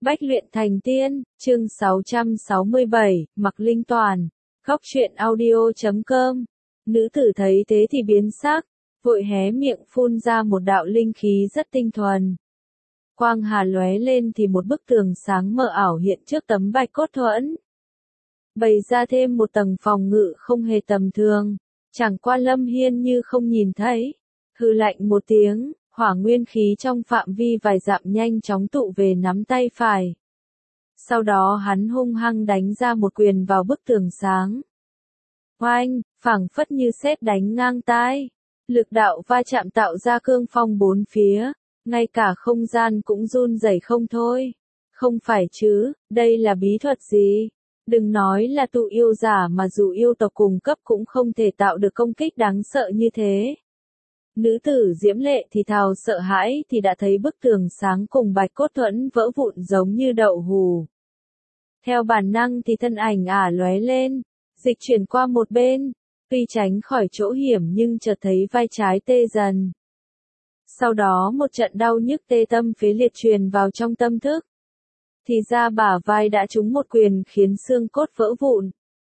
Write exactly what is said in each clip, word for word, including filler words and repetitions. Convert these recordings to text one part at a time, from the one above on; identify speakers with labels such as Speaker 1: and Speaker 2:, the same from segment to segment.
Speaker 1: Bách luyện thành tiên, chương sáu trăm sáu mươi bảy, Mặc Linh Toàn, góc truyện audio chấm com. Nữ tử thấy thế thì biến sắc, vội hé miệng phun ra một đạo linh khí rất tinh thuần. Quang hà lóe lên thì một bức tường sáng mờ ảo hiện trước tấm bạch cốt thuẫn. Bày ra thêm một tầng phòng ngự không hề tầm thường, chẳng qua Lâm Hiên như không nhìn thấy. Hừ lạnh một tiếng, hỏa nguyên khí trong phạm vi vài dặm nhanh chóng tụ về nắm tay phải. Sau đó hắn hung hăng đánh ra một quyền vào bức tường sáng. Oanh, phảng phất như sét đánh ngang tai. Lực đạo va chạm tạo ra cương phong bốn phía, ngay cả không gian cũng run rẩy không thôi. Không phải chứ, đây là bí thuật gì? Đừng nói là tụ yêu giả mà dù yêu tộc cùng cấp cũng không thể tạo được công kích đáng sợ như thế. Nữ tử diễm lệ thì thào sợ hãi thì đã thấy bức tường sáng cùng bạch cốt thuẫn vỡ vụn giống như đậu hù. Theo bản năng thì thân ảnh ả lóe lên, dịch chuyển qua một bên, tuy tránh khỏi chỗ hiểm nhưng chợt thấy vai trái tê dần. Sau đó một trận đau nhức tê tâm phế liệt truyền vào trong tâm thức. Thì ra bả vai đã trúng một quyền khiến xương cốt vỡ vụn.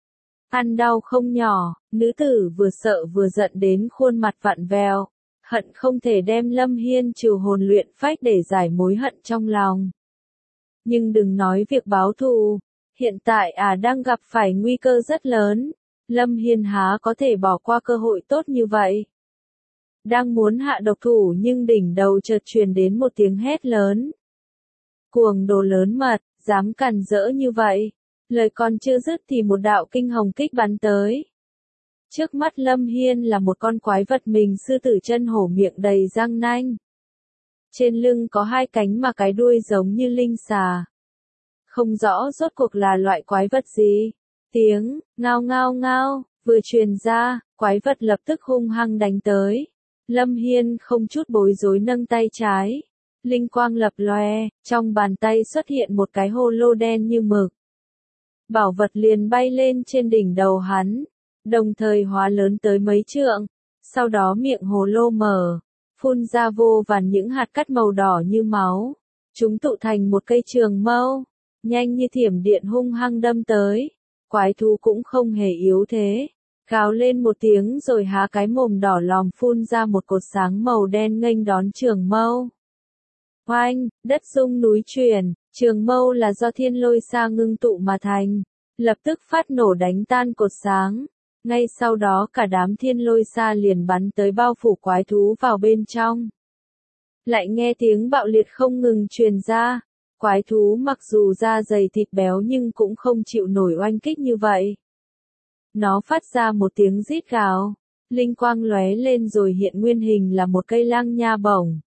Speaker 1: Ăn đau không nhỏ, nữ tử vừa sợ vừa giận đến khuôn mặt vặn vẹo, hận không thể đem Lâm Hiên trừ hồn luyện phách để giải mối hận trong lòng. Nhưng đừng nói việc báo thù, hiện tại ả à đang gặp phải nguy cơ rất lớn, Lâm Hiên há có thể bỏ qua cơ hội tốt như vậy. Đang muốn hạ độc thủ nhưng đỉnh đầu chợt truyền đến một tiếng hét lớn. Cuồng đồ lớn mật, dám càn rỡ như vậy. Lời còn chưa dứt thì một đạo kinh hồng kích bắn tới. Trước mắt Lâm Hiên là một con quái vật mình sư tử chân hổ miệng đầy răng nanh. Trên lưng có hai cánh mà cái đuôi giống như linh xà. Không rõ rốt cuộc là loại quái vật gì. Tiếng, ngao ngao ngao, vừa truyền ra, quái vật lập tức hung hăng đánh tới. Lâm Hiên không chút bối rối nâng tay trái. Linh quang lập lòe, trong bàn tay xuất hiện một cái hồ lô đen như mực. Bảo vật liền bay lên trên đỉnh đầu hắn, đồng thời hóa lớn tới mấy trượng, sau đó miệng hồ lô mở, phun ra vô vàn những hạt cát màu đỏ như máu. Chúng tụ thành một cây trường mâu, nhanh như thiểm điện hung hăng đâm tới. Quái thú cũng không hề yếu thế, gào lên một tiếng rồi há cái mồm đỏ lòm phun ra một cột sáng màu đen nghênh đón trường mâu. Oanh, đất rung núi chuyển, trường mâu là do thiên lôi sa ngưng tụ mà thành, lập tức phát nổ đánh tan cột sáng. Ngay sau đó cả đám thiên lôi sa liền bắn tới bao phủ quái thú vào bên trong. Lại nghe tiếng bạo liệt không ngừng truyền ra, quái thú mặc dù da dày thịt béo nhưng cũng không chịu nổi oanh kích như vậy. Nó phát ra một tiếng rít gào, linh quang lóe lên rồi hiện nguyên hình là một cây lang nha bổng.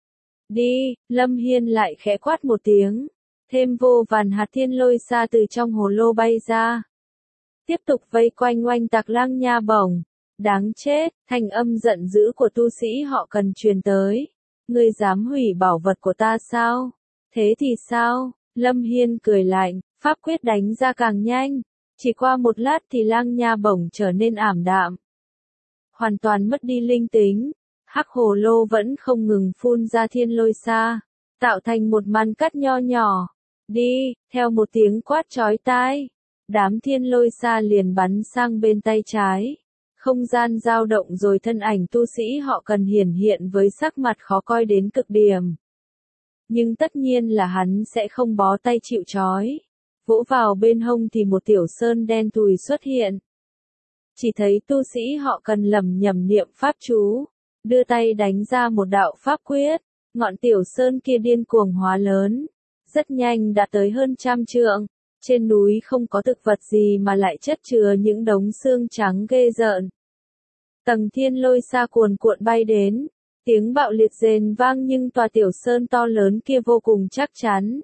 Speaker 1: Đi, Lâm Hiên lại khẽ quát một tiếng, thêm vô vàn hạt thiên lôi sa từ trong hồ lô bay ra. Tiếp tục vây quanh oanh tạc lang nha bổng. Đáng chết, thanh âm giận dữ của tu sĩ họ cần truyền tới. Ngươi dám hủy bảo vật của ta sao? Thế thì sao? Lâm Hiên cười lạnh, pháp quyết đánh ra càng nhanh. Chỉ qua một lát thì lang nha bổng trở nên ảm đạm. Hoàn toàn mất đi linh tính. Hắc hồ lô vẫn không ngừng phun ra thiên lôi sa, tạo thành một màn cắt nho nhỏ. Đi, theo một tiếng quát chói tai, đám thiên lôi sa liền bắn sang bên tay trái. Không gian dao động rồi thân ảnh tu sĩ họ cần hiển hiện với sắc mặt khó coi đến cực điểm. Nhưng tất nhiên là hắn sẽ không bó tay chịu trói. Vỗ vào bên hông thì một tiểu sơn đen thui xuất hiện. Chỉ thấy tu sĩ họ cần lẩm nhẩm niệm pháp chú, đưa tay đánh ra một đạo pháp quyết, ngọn tiểu sơn kia điên cuồng hóa lớn, rất nhanh đã tới hơn trăm trượng. Trên núi không có thực vật gì mà lại chất chứa những đống xương trắng ghê rợn. Tầng thiên lôi sa cuồn cuộn bay đến, tiếng bạo liệt rền vang nhưng tòa tiểu sơn to lớn kia vô cùng chắc chắn.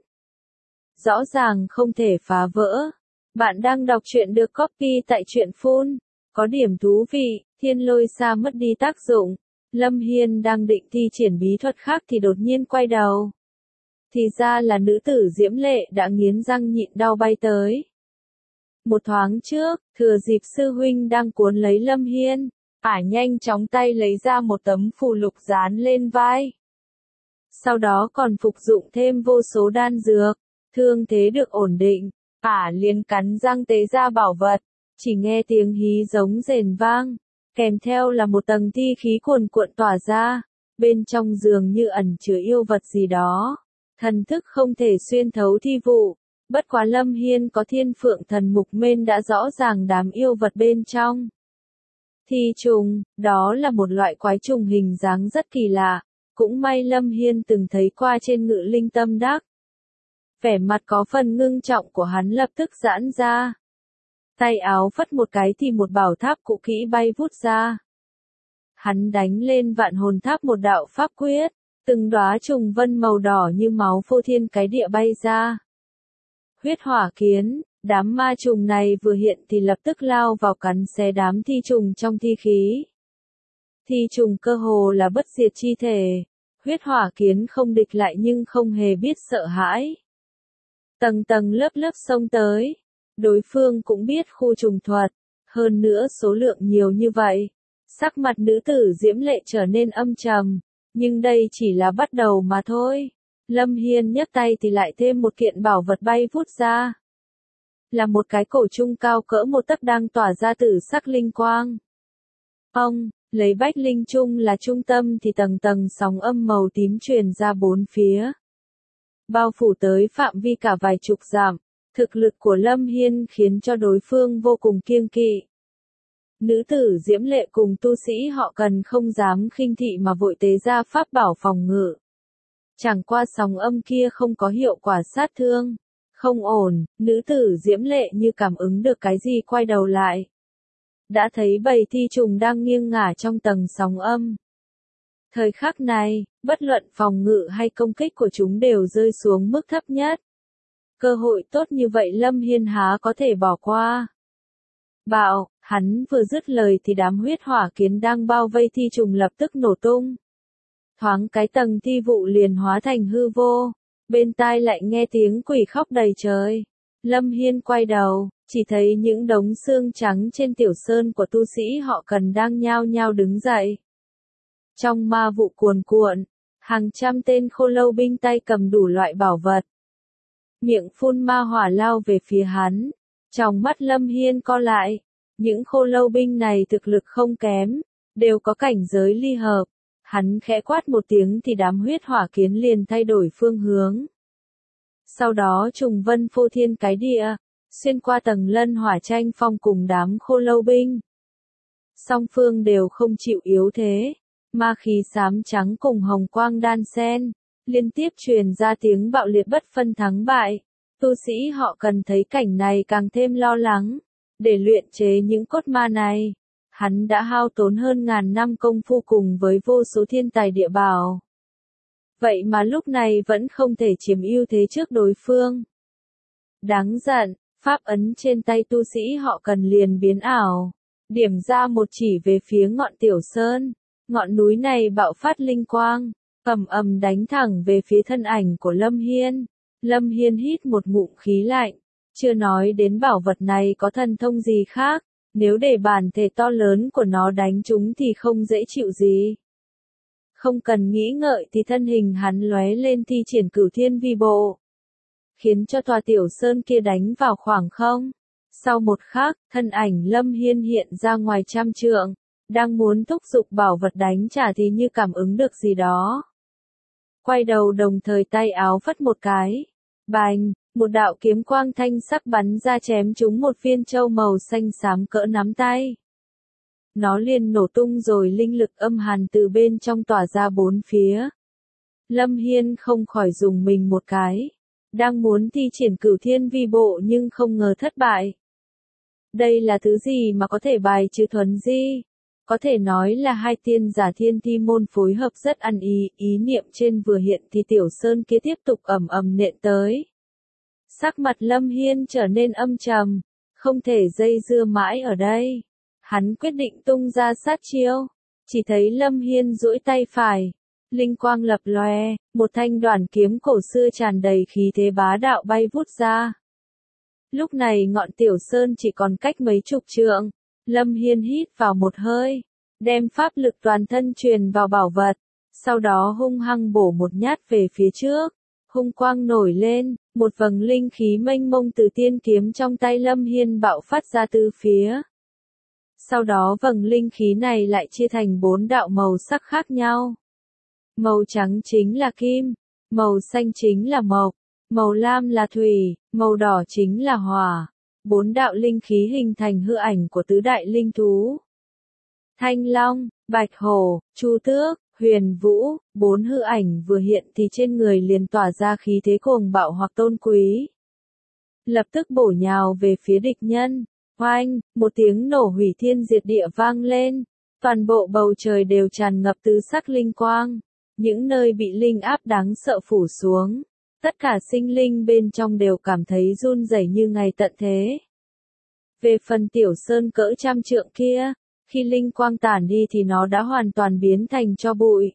Speaker 1: Rõ ràng không thể phá vỡ. Bạn đang đọc truyện được copy tại truyện phun. Có điểm thú vị, thiên lôi sa mất đi tác dụng. Lâm Hiên đang định thi triển bí thuật khác thì đột nhiên quay đầu. Thì ra là nữ tử diễm lệ đã nghiến răng nhịn đau bay tới. Một thoáng trước, thừa dịp sư huynh đang cuốn lấy Lâm Hiên, ả nhanh chóng tay lấy ra một tấm phù lục dán lên vai. Sau đó còn phục dụng thêm vô số đan dược. Thương thế được ổn định, ả liền cắn răng tế ra bảo vật, chỉ nghe tiếng hí giống rền vang, kèm theo là một tầng thi khí cuồn cuộn tỏa ra, bên trong dường như ẩn chứa yêu vật gì đó, thần thức không thể xuyên thấu thi vụ, bất quá Lâm Hiên có thiên phượng thần mục mên đã rõ ràng đám yêu vật bên trong. Thi trùng, đó là một loại quái trùng hình dáng rất kỳ lạ, cũng may Lâm Hiên từng thấy qua trên Ngự Linh Tâm Đắc. Vẻ mặt có phần ngưng trọng của hắn lập tức giãn ra. Tay áo phất một cái thì một bảo tháp cũ kỹ bay vút ra. Hắn đánh lên vạn hồn tháp một đạo pháp quyết, từng đóa trùng vân màu đỏ như máu phô thiên cái địa bay ra. Huyết hỏa kiến, đám ma trùng này vừa hiện thì lập tức lao vào cắn xé đám thi trùng trong thi khí. Thi trùng cơ hồ là bất diệt chi thể, huyết hỏa kiến không địch lại nhưng không hề biết sợ hãi. Tầng tầng lớp lớp xông tới, đối phương cũng biết khu trùng thuật, hơn nữa số lượng nhiều như vậy. Sắc mặt nữ tử diễm lệ trở nên âm trầm, nhưng đây chỉ là bắt đầu mà thôi. Lâm Hiên nhấc tay thì lại thêm một kiện bảo vật bay vút ra. Là một cái cổ trung cao cỡ một tấc đang tỏa ra tử sắc linh quang. Ông, lấy bách linh trung là trung tâm thì tầng tầng sóng âm màu tím truyền ra bốn phía. Bao phủ tới phạm vi cả vài chục dặm, thực lực của Lâm Hiên khiến cho đối phương vô cùng kiêng kỵ. Nữ tử diễm lệ cùng tu sĩ họ cần không dám khinh thị mà vội tế ra pháp bảo phòng ngự. Chẳng qua sóng âm kia không có hiệu quả sát thương. Không ổn, nữ tử diễm lệ như cảm ứng được cái gì quay đầu lại. Đã thấy bầy thi trùng đang nghiêng ngả trong tầng sóng âm. Thời khắc này, bất luận phòng ngự hay công kích của chúng đều rơi xuống mức thấp nhất. Cơ hội tốt như vậy Lâm Hiên há có thể bỏ qua. Bạo, hắn vừa dứt lời thì đám huyết hỏa kiến đang bao vây thi trùng lập tức nổ tung. Thoáng cái tầng thi vụ liền hóa thành hư vô, bên tai lại nghe tiếng quỷ khóc đầy trời. Lâm Hiên quay đầu, chỉ thấy những đống xương trắng trên tiểu sơn của tu sĩ họ cần đang nhao nhao đứng dậy. Trong ma vụ cuồn cuộn, hàng trăm tên khô lâu binh tay cầm đủ loại bảo vật. Miệng phun ma hỏa lao về phía hắn, trong mắt Lâm Hiên co lại. Những khô lâu binh này thực lực không kém, đều có cảnh giới ly hợp. Hắn khẽ quát một tiếng thì đám huyết hỏa kiến liền thay đổi phương hướng. Sau đó trùng vân phô thiên cái địa, xuyên qua tầng lân hỏa tranh phong cùng đám khô lâu binh. Song phương đều không chịu yếu thế, ma khí xám trắng cùng hồng quang đan xen, liên tiếp truyền ra tiếng bạo liệt bất phân thắng bại. Tu sĩ họ cần thấy cảnh này càng thêm lo lắng. Để luyện chế những cốt ma này, hắn đã hao tốn hơn ngàn năm công phu cùng với vô số thiên tài địa bảo. Vậy mà lúc này vẫn không thể chiếm ưu thế trước đối phương. Đáng giận, pháp ấn trên tay tu sĩ họ cần liền biến ảo, điểm ra một chỉ về phía ngọn tiểu sơn. Ngọn núi này bạo phát linh quang, ầm ầm đánh thẳng về phía thân ảnh của Lâm Hiên. Lâm Hiên hít một ngụm khí lạnh. Chưa nói đến bảo vật này có thần thông gì khác, nếu để bản thể to lớn của nó đánh chúng thì không dễ chịu gì. Không cần nghĩ ngợi thì thân hình hắn lóe lên thi triển cửu thiên vi bộ, khiến cho tòa tiểu sơn kia đánh vào khoảng không. Sau một khắc, thân ảnh Lâm Hiên hiện ra ngoài trăm trượng, đang muốn thúc giục bảo vật đánh trả thì như cảm ứng được gì đó. Quay đầu đồng thời tay áo phất một cái, bành. Một đạo kiếm quang thanh sắc bắn ra chém trúng một viên châu màu xanh xám cỡ nắm tay. Nó liền nổ tung rồi linh lực âm hàn từ bên trong tỏa ra bốn phía. Lâm Hiên không khỏi dùng mình một cái. Đang muốn thi triển cửu thiên vi bộ nhưng không ngờ thất bại. Đây là thứ gì mà có thể bài trừ thuần di? Có thể nói là hai tiên giả thiên thi môn phối hợp rất ăn ý, ý niệm trên vừa hiện thì tiểu sơn kia tiếp tục ầm ầm nện tới. Sắc mặt Lâm Hiên trở nên âm trầm, không thể dây dưa mãi ở đây. Hắn quyết định tung ra sát chiêu, chỉ thấy Lâm Hiên duỗi tay phải, linh quang lập lòe, một thanh đoản kiếm cổ xưa tràn đầy khí thế bá đạo bay vút ra. Lúc này ngọn tiểu sơn chỉ còn cách mấy chục trượng, Lâm Hiên hít vào một hơi, đem pháp lực toàn thân truyền vào bảo vật, sau đó hung hăng bổ một nhát về phía trước. hung quang nổi lên, một vầng linh khí mênh mông từ tiên kiếm trong tay Lâm Hiên bạo phát ra tứ phía. Sau đó vầng linh khí này lại chia thành bốn đạo màu sắc khác nhau. Màu trắng chính là kim, màu xanh chính là mộc, màu lam là thủy, màu đỏ chính là hỏa. Bốn đạo linh khí hình thành hư ảnh của tứ đại linh thú. Thanh Long, Bạch Hổ, Chu Tước, Huyền Vũ, bốn hư ảnh vừa hiện thì trên người liền tỏa ra khí thế cuồng bạo hoặc tôn quý. Lập tức bổ nhào về phía địch nhân. Oanh, một tiếng nổ hủy thiên diệt địa vang lên. Toàn bộ bầu trời đều tràn ngập tứ sắc linh quang. Những nơi bị linh áp đáng sợ phủ xuống. Tất cả sinh linh bên trong đều cảm thấy run rẩy như ngày tận thế. Về phần tiểu sơn cỡ trăm trượng kia, khi linh quang tản đi thì nó đã hoàn toàn biến thành tro bụi.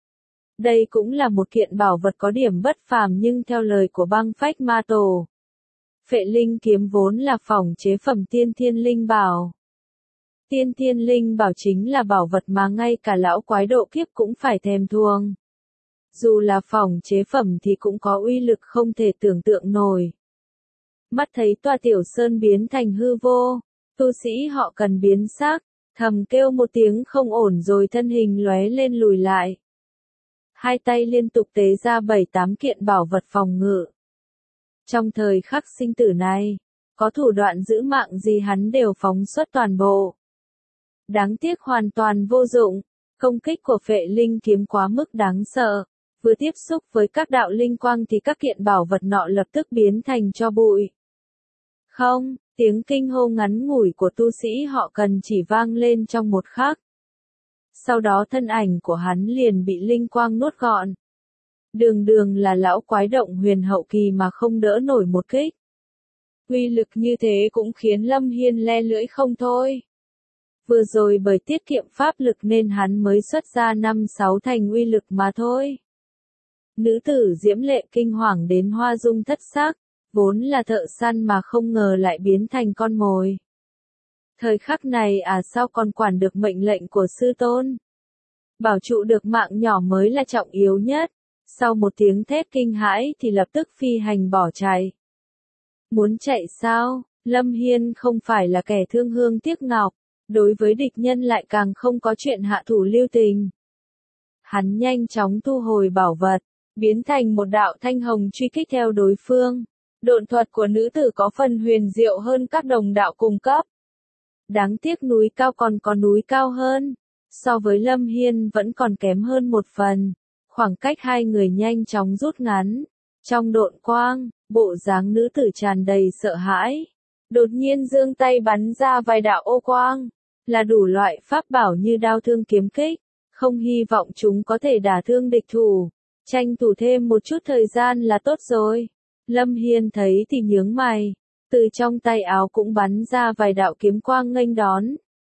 Speaker 1: Đây cũng là một kiện bảo vật có điểm bất phàm nhưng theo lời của băng phách ma tổ. Phệ linh kiếm vốn là phỏng chế phẩm tiên thiên linh bảo. Tiên thiên linh bảo chính là bảo vật mà ngay cả lão quái độ kiếp cũng phải thèm thuồng. Dù là phỏng chế phẩm thì cũng có uy lực không thể tưởng tượng nổi. Mắt thấy tòa tiểu sơn biến thành hư vô, tu sĩ họ cần biến sắc, thầm kêu một tiếng không ổn rồi thân hình lóe lên lùi lại. Hai tay liên tục tế ra bảy tám kiện bảo vật phòng ngự. Trong thời khắc sinh tử này, có thủ đoạn giữ mạng gì hắn đều phóng xuất toàn bộ. Đáng tiếc hoàn toàn vô dụng, công kích của phệ linh kiếm quá mức đáng sợ. Vừa tiếp xúc với các đạo linh quang thì các kiện bảo vật nọ lập tức biến thành tro bụi. Không, tiếng kinh hô ngắn ngủi của tu sĩ họ cần chỉ vang lên trong một khắc. Sau đó thân ảnh của hắn liền bị linh quang nuốt gọn. Đường đường là lão quái động huyền hậu kỳ mà không đỡ nổi một kích. Uy lực như thế cũng khiến Lâm Hiên le lưỡi không thôi. Vừa rồi bởi tiết kiệm pháp lực nên hắn mới xuất ra năm sáu thành uy lực mà thôi. Nữ tử diễm lệ kinh hoàng đến hoa dung thất sắc, vốn là thợ săn mà không ngờ lại biến thành con mồi. Thời khắc này à sao còn quản được mệnh lệnh của sư tôn? Bảo trụ được mạng nhỏ mới là trọng yếu nhất. Sau một tiếng thét kinh hãi thì lập tức phi hành bỏ chạy. Muốn chạy sao? Lâm Hiên không phải là kẻ thương hương tiếc ngọc, đối với địch nhân lại càng không có chuyện hạ thủ lưu tình. Hắn nhanh chóng thu hồi bảo vật, biến thành một đạo thanh hồng truy kích theo đối phương. Độn thuật của nữ tử có phần huyền diệu hơn các đồng đạo cùng cấp. Đáng tiếc núi cao còn có núi cao hơn. So với Lâm Hiên vẫn còn kém hơn một phần. Khoảng cách hai người nhanh chóng rút ngắn. Trong độn quang, bộ dáng nữ tử tràn đầy sợ hãi. Đột nhiên giương tay bắn ra vài đạo ô quang. Là đủ loại pháp bảo như đao thương kiếm kích. Không hy vọng chúng có thể đả thương địch thủ. Tranh thủ thêm một chút thời gian là tốt rồi. Lâm Hiên thấy thì nhướng mày. Từ trong tay áo cũng bắn ra vài đạo kiếm quang nghênh đón.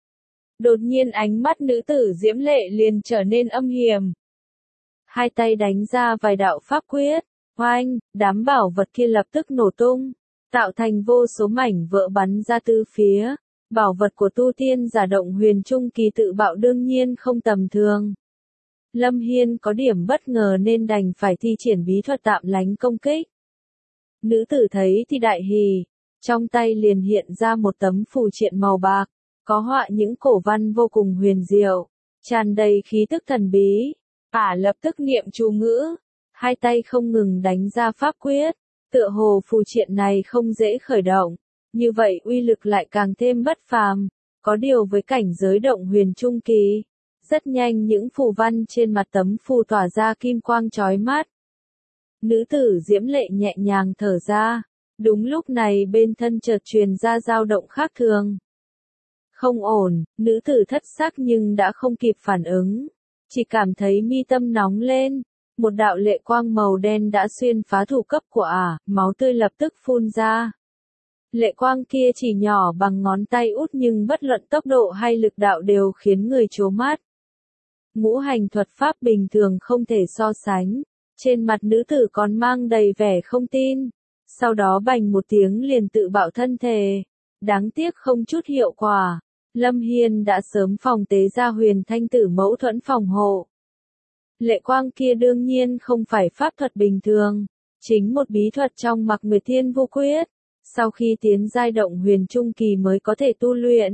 Speaker 1: Đột nhiên ánh mắt nữ tử diễm lệ liền trở nên âm hiểm. Hai tay đánh ra vài đạo pháp quyết. Oanh, đám bảo vật kia lập tức nổ tung. Tạo thành vô số mảnh vỡ bắn ra từ phía. Bảo vật của tu tiên giả động huyền trung kỳ tự bạo đương nhiên không tầm thường. Lâm Hiên có điểm bất ngờ nên đành phải thi triển bí thuật tạm lánh công kích. Nữ tử thấy thì đại hỉ, trong tay liền hiện ra một tấm phù triện màu bạc, có họa những cổ văn vô cùng huyền diệu, tràn đầy khí tức thần bí. Ả lập tức niệm chú ngữ, hai tay không ngừng đánh ra pháp quyết, tựa hồ phù triện này không dễ khởi động, như vậy uy lực lại càng thêm bất phàm, có điều với cảnh giới động huyền trung kỳ. Rất nhanh những phù văn trên mặt tấm phù tỏa ra kim quang chói mắt. Nữ tử diễm lệ nhẹ nhàng thở ra. Đúng lúc này bên thân chợt truyền ra dao động khác thường. Không ổn, nữ tử thất sắc nhưng đã không kịp phản ứng. Chỉ cảm thấy mi tâm nóng lên. Một đạo lệ quang màu đen đã xuyên phá thủ cấp của ả, máu tươi lập tức phun ra. Lệ quang kia chỉ nhỏ bằng ngón tay út nhưng bất luận tốc độ hay lực đạo đều khiến người trố mắt. Ngũ hành thuật pháp bình thường không thể so sánh. Trên mặt nữ tử còn mang đầy vẻ không tin. Sau đó bành một tiếng liền tự bạo thân thể. Đáng tiếc không chút hiệu quả. Lâm Hiên đã sớm phòng tế ra huyền thanh tử mẫu thuẫn phòng hộ. Lệ quang kia đương nhiên không phải pháp thuật bình thường. Chính một bí thuật trong Mạc Nguyệt Thiên Vu Quyết, sau khi tiến giai động huyền trung kỳ mới có thể tu luyện.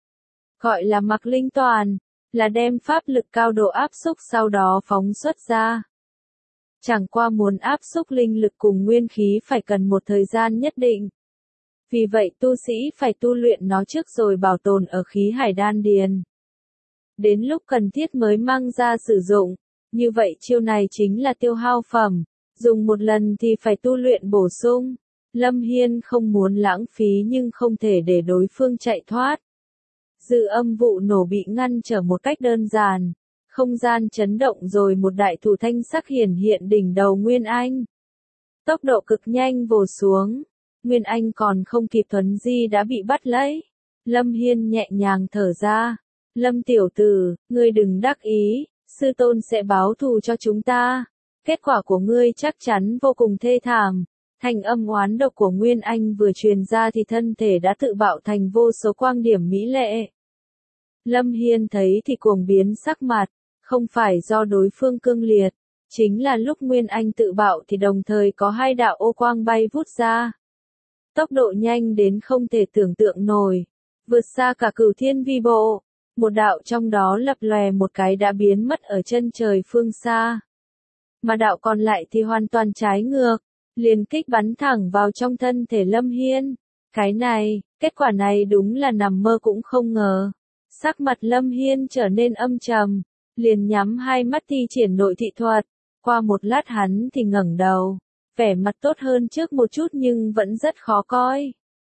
Speaker 1: Gọi là Mạc Linh Toàn, là đem pháp lực cao độ áp xúc sau đó phóng xuất ra. Chẳng qua muốn áp xúc linh lực cùng nguyên khí phải cần một thời gian nhất định. Vì vậy tu sĩ phải tu luyện nó trước rồi bảo tồn ở khí hải đan điền. Đến lúc cần thiết mới mang ra sử dụng, như vậy chiêu này chính là tiêu hao phẩm, dùng một lần thì phải tu luyện bổ sung. Lâm Hiên không muốn lãng phí nhưng không thể để đối phương chạy thoát. Dư âm vụ nổ bị ngăn trở một cách đơn giản, không gian chấn động rồi một đại thủ thanh sắc hiển hiện đỉnh đầu Nguyên Anh. Tốc độ cực nhanh vồ xuống, Nguyên Anh còn không kịp thuấn di đã bị bắt lấy. Lâm Hiên nhẹ nhàng thở ra, Lâm tiểu tử, ngươi đừng đắc ý, sư tôn sẽ báo thù cho chúng ta. Kết quả của ngươi chắc chắn vô cùng thê thảm. Thanh âm oán độc của Nguyên Anh vừa truyền ra thì thân thể đã tự bạo thành vô số quang điểm mỹ lệ. Lâm Hiên thấy thì cuồng biến sắc mặt, không phải do đối phương cương liệt, chính là lúc Nguyên Anh tự bạo thì đồng thời có hai đạo ô quang bay vút ra. Tốc độ nhanh đến không thể tưởng tượng nổi, vượt xa cả Cửu Thiên Vi Bộ, một đạo trong đó lập lòe một cái đã biến mất ở chân trời phương xa. Mà đạo còn lại thì hoàn toàn trái ngược, liền kích bắn thẳng vào trong thân thể Lâm Hiên. Cái này, kết quả này đúng là nằm mơ cũng không ngờ. Sắc mặt Lâm Hiên trở nên âm trầm, liền nhắm hai mắt thi triển nội thị thuật. Qua một lát hắn thì ngẩng đầu, vẻ mặt tốt hơn trước một chút nhưng vẫn rất khó coi.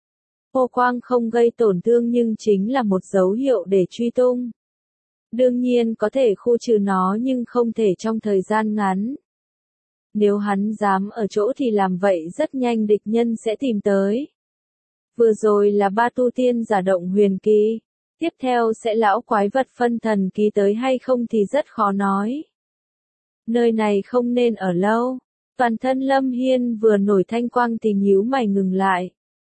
Speaker 1: Ô quang không gây tổn thương nhưng chính là một dấu hiệu để truy tung. Đương nhiên có thể khu trừ nó nhưng không thể trong thời gian ngắn. Nếu hắn dám ở chỗ thì làm vậy rất nhanh địch nhân sẽ tìm tới. Vừa rồi là ba tu tiên giả động huyền kỳ, tiếp theo sẽ lão quái vật phân thần kỳ tới hay không thì rất khó nói. Nơi này không nên ở lâu, toàn thân Lâm Hiên vừa nổi thanh quang thì nhíu mày ngừng lại.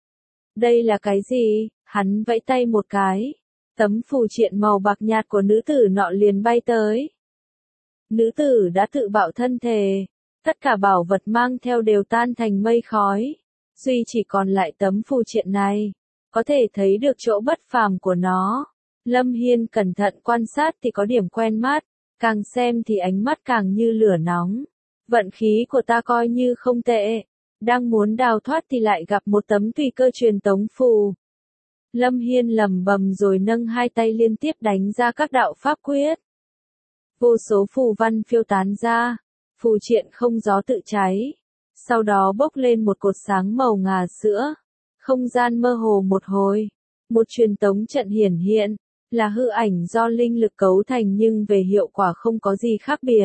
Speaker 1: Đây là cái gì? Hắn vẫy tay một cái, tấm phù triện màu bạc nhạt của nữ tử nọ liền bay tới. Nữ tử đã tự bạo thân thể, tất cả bảo vật mang theo đều tan thành mây khói, duy chỉ còn lại tấm phù triện này, có thể thấy được chỗ bất phàm của nó. Lâm Hiên cẩn thận quan sát thì có điểm quen mắt, càng xem thì ánh mắt càng như lửa nóng. Vận khí của ta coi như không tệ, đang muốn đào thoát thì lại gặp một tấm tùy cơ truyền tống phù. Lâm Hiên lẩm bẩm rồi nâng hai tay liên tiếp đánh ra các đạo pháp quyết. Vô số phù văn phiêu tán ra, phù triện không gió tự cháy, sau đó bốc lên một cột sáng màu ngà sữa. Không gian mơ hồ một hồi, một truyền tống trận hiển hiện, là hư ảnh do linh lực cấu thành nhưng về hiệu quả không có gì khác biệt.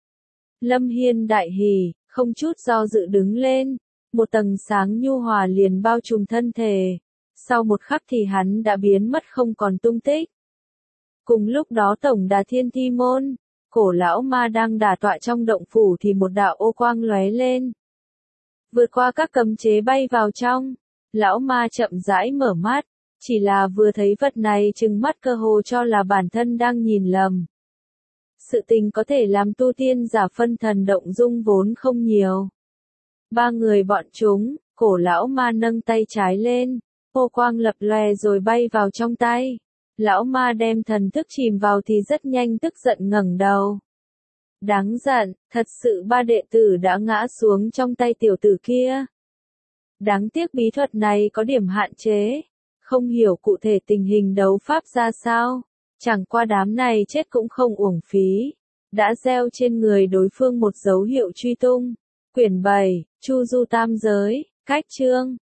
Speaker 1: Lâm Hiên đại hỉ, không chút do dự đứng lên, một tầng sáng nhu hòa liền bao trùm thân thể. Sau một khắc thì hắn đã biến mất không còn tung tích. Cùng lúc đó tổng đà Thiên Thi Môn, cổ lão ma đang đả tọa trong động phủ thì một đạo ô quang lóe lên. Vượt qua các cấm chế bay vào trong, lão ma chậm rãi mở mắt, chỉ là vừa thấy vật này trừng mắt cơ hồ cho là bản thân đang nhìn lầm. Sự tình có thể làm tu tiên giả phân thần động dung vốn không nhiều. Ba người bọn chúng, cổ lão ma nâng tay trái lên, ô quang lập lòe rồi bay vào trong tay. Lão ma đem thần thức chìm vào thì rất nhanh tức giận ngẩng đầu. Đáng giận, thật sự ba đệ tử đã ngã xuống trong tay tiểu tử kia. Đáng tiếc bí thuật này có điểm hạn chế, không hiểu cụ thể tình hình đấu pháp ra sao. Chẳng qua đám này chết cũng không uổng phí, đã gieo trên người đối phương một dấu hiệu truy tung. Quyển bảy, Chu Du Tam Giới, cách chương.